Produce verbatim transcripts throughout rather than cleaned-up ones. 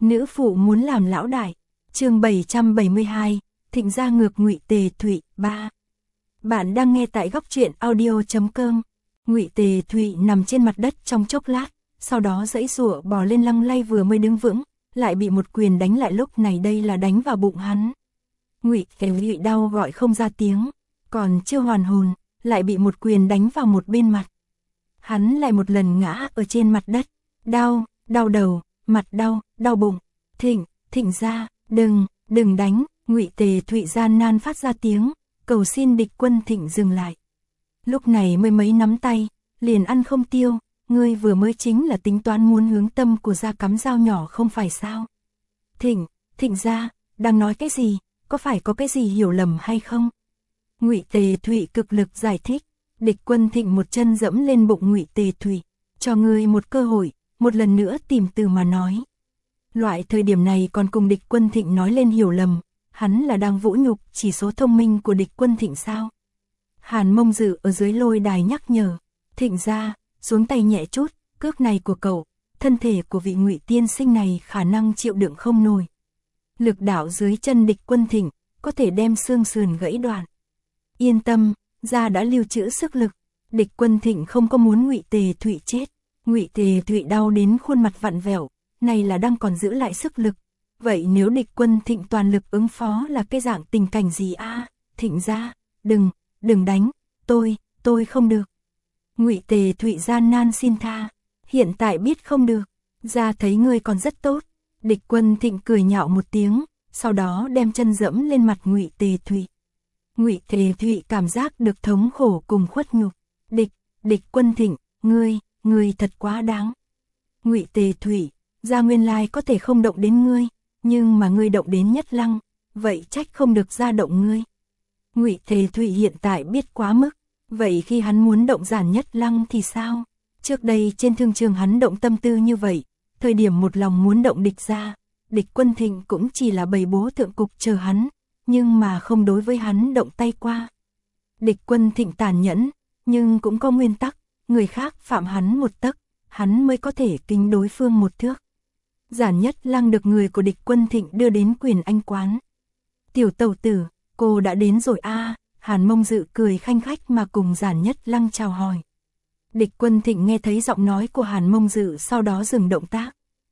Nữ phụ muốn làm lão đại. Chương bảy trăm bảy mươi hai, Thịnh gia ngược Ngụy Tề Thụy ba. Bạn đang nghe tại góc truyện audio chấm com. Ngụy Tề Thụy nằm trên mặt đất trong chốc lát, sau đó giãy giụa bò lên lăng lay, vừa mới đứng vững, lại bị một quyền đánh lại, lúc này đây là đánh vào bụng hắn. Ngụy Tề Thụy đau gọi không ra tiếng, còn chưa hoàn hồn, lại bị một quyền đánh vào một bên mặt. Hắn lại một lần ngã ở trên mặt đất, đau, đau đầu, mặt đau, đau bụng. Thịnh, Thịnh gia, đừng, đừng đánh. Ngụy Tề Thụy gian nan phát ra tiếng, cầu xin địch quân Thịnh dừng lại. Lúc này mới mấy nắm tay, liền ăn không tiêu, ngươi vừa mới chính là tính toán muốn hướng tâm của gia cắm dao nhỏ không phải sao? Thịnh, Thịnh gia, đang nói cái gì, có phải có cái gì hiểu lầm hay không? Ngụy Tề Thụy cực lực giải thích. Địch quân Thịnh một chân dẫm lên bụng Ngụy Tề Thụy, cho ngươi một cơ hội, một lần nữa tìm từ mà nói. Loại thời điểm này còn cùng địch quân Thịnh nói lên hiểu lầm, hắn là đang vũ nhục chỉ số thông minh của địch quân Thịnh sao? Hàn Mông Dự ở dưới lôi đài nhắc nhở, Thịnh gia, xuống tay nhẹ chút, cước này của cậu, thân thể của vị Ngụy tiên sinh này khả năng chịu đựng không nổi. Lực đạo dưới chân địch quân Thịnh, có thể đem xương sườn gãy đoạn. Yên tâm, gia đã lưu trữ sức lực, địch quân Thịnh không có muốn Ngụy Tề Thụy chết. Ngụy Tề Thụy đau đến khuôn mặt vặn vẹo, này là đang còn giữ lại sức lực. Vậy nếu địch quân Thịnh toàn lực ứng phó là cái dạng tình cảnh gì a? À? Thịnh gia, đừng, đừng đánh, tôi, tôi không được. Ngụy Tề Thụy gian nan xin tha, hiện tại biết không được, gia thấy ngươi còn rất tốt. Địch quân Thịnh cười nhạo một tiếng, sau đó đem chân dẫm lên mặt Ngụy Tề Thụy. Ngụy Tề Thụy cảm giác được thống khổ cùng khuất nhục. Địch, địch quân Thịnh, ngươi, ngươi thật quá đáng. Ngụy Tề Thụy, gia nguyên lai có thể không động đến ngươi, nhưng mà ngươi động đến Nhất Lăng, vậy trách không được gia động ngươi. Ngụy Tề Thụy hiện tại biết quá mức, vậy khi hắn muốn động Giản Nhất Lăng thì sao? Trước đây trên thương trường hắn động tâm tư như vậy, thời điểm một lòng muốn động địch gia, địch quân Thịnh cũng chỉ là bày bố thượng cục chờ hắn, nhưng mà không đối với hắn động tay qua. Địch quân Thịnh tàn nhẫn, nhưng cũng có nguyên tắc, người khác phạm hắn một tấc, hắn mới có thể kính đối phương một thước. Giản Nhất Lăng được người của địch quân Thịnh đưa đến Quyền Anh quán. Tiểu tẩu tử, cô đã đến rồi a. À, Hàn Mông Dự cười khanh khách mà cùng Giản Nhất Lăng chào hỏi. Địch quân Thịnh nghe thấy giọng nói của Hàn Mông Dự, sau đó dừng động tác,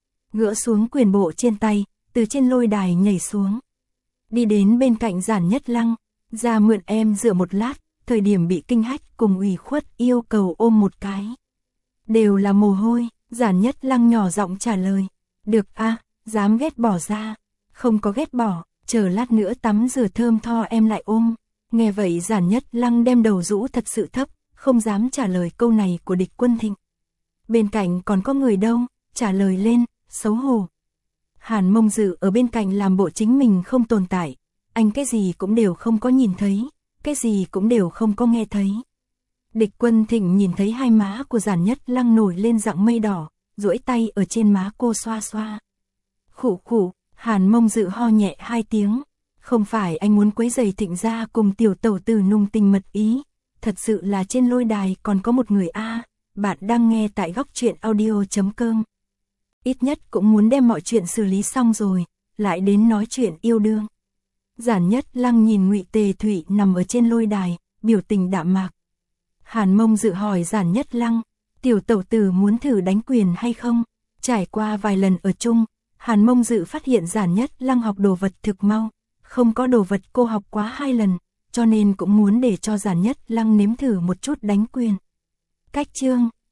gỡ xuống quyền bộ trên tay, từ trên lôi đài nhảy xuống, đi đến bên cạnh Giản Nhất Lăng, ra mượn em dựa một lát. Thời điểm bị kinh hách cùng ủy khuất yêu cầu ôm một cái. Đều là mồ hôi, Giản Nhất Lăng nhỏ giọng trả lời. Được a, à, dám ghét bỏ ra. Không có ghét bỏ, chờ lát nữa tắm rửa thơm tho em lại ôm. Nghe vậy Giản Nhất Lăng đem đầu rũ thật sự thấp, không dám trả lời câu này của địch quân Thịnh. Bên cạnh còn có người đâu, trả lời lên, xấu hổ. Hàn Mông Dự ở bên cạnh làm bộ chính mình không tồn tại, anh cái gì cũng đều không có nhìn thấy. Cái gì cũng đều không có nghe thấy. Địch quân Thịnh nhìn thấy hai má của Giản Nhất Lăng nổi lên dạng mây đỏ, duỗi tay ở trên má cô xoa xoa. Khụ khụ, Hàn Mông Dự ho nhẹ hai tiếng. Không phải anh muốn quấy rầy Thịnh gia cùng tiểu tẩu tử nung tình mật ý, thật sự là trên lôi đài còn có một người a. À, bạn đang nghe tại góc truyện audio chấm com. Ít nhất cũng muốn đem mọi chuyện xử lý xong rồi, lại đến nói chuyện yêu đương. Giản Nhất Lăng nhìn Ngụy Tề Thụy nằm ở trên lôi đài, biểu tình đạm mạc. Hàn Mông Dự hỏi Giản Nhất Lăng, tiểu tẩu tử muốn thử đánh quyền hay không? Trải qua vài lần ở chung, Hàn Mông Dự phát hiện Giản Nhất Lăng học đồ vật thực mau, không có đồ vật cô học quá hai lần, cho nên cũng muốn để cho Giản Nhất Lăng nếm thử một chút đánh quyền. Cách chương